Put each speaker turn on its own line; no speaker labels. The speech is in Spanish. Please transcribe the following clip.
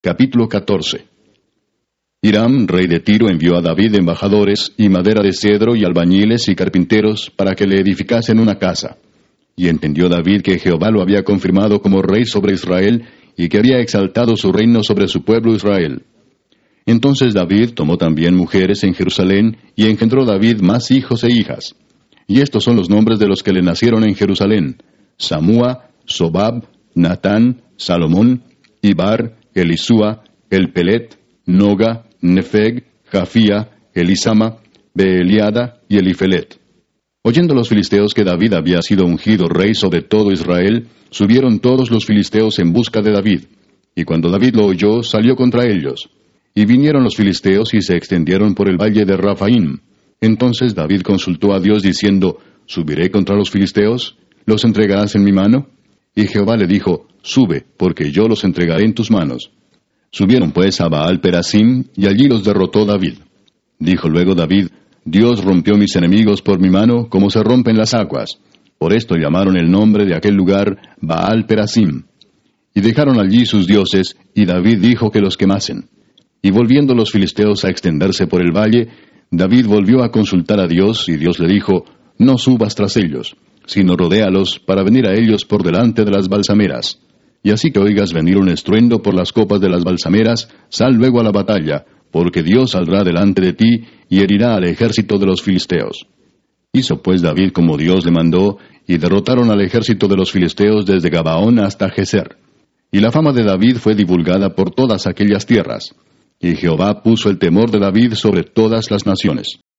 Capítulo 14. Hiram, rey de Tiro, envió a David embajadores, y madera de cedro, y albañiles y carpinteros, para que le edificasen una casa. Y entendió David que Jehová lo había confirmado como rey sobre Israel, y que había exaltado su reino sobre su pueblo Israel. Entonces David tomó también mujeres en Jerusalén, y engendró David más hijos e hijas. Y estos son los nombres de los que le nacieron en Jerusalén: Samúa, Sobab, Natán, Salomón, Ibar, Elisúa, Elpelet, Noga, Nefeg, Jafía, Elisama, Beeliada y Elifelet. Oyendo los filisteos que David había sido ungido rey sobre todo Israel, subieron todos los filisteos en busca de David. Y cuando David lo oyó, salió contra ellos. Y vinieron los filisteos y se extendieron por el valle de Rafaim. Entonces David consultó a Dios diciendo: ¿Subiré contra los filisteos? ¿Los entregarás en mi mano? Y Jehová le dijo: Sube, porque yo los entregaré en tus manos. Subieron pues a Baal-Perasim, y allí los derrotó David. Dijo luego David: Dios rompió mis enemigos por mi mano, como se rompen las aguas. Por esto llamaron el nombre de aquel lugar Baal-Perasim. Y dejaron allí sus dioses, y David dijo que los quemasen. Y volviendo los filisteos a extenderse por el valle, David volvió a consultar a Dios, y Dios le dijo: No subas tras ellos, sino rodéalos para venir a ellos por delante de las balsameras. Y así que oigas venir un estruendo por las copas de las balsameras, sal luego a la batalla, porque Dios saldrá delante de ti y herirá al ejército de los filisteos. Hizo pues David como Dios le mandó, y derrotaron al ejército de los filisteos desde Gabaón hasta Geser. Y la fama de David fue divulgada por todas aquellas tierras. Y Jehová puso el temor de David sobre todas las naciones.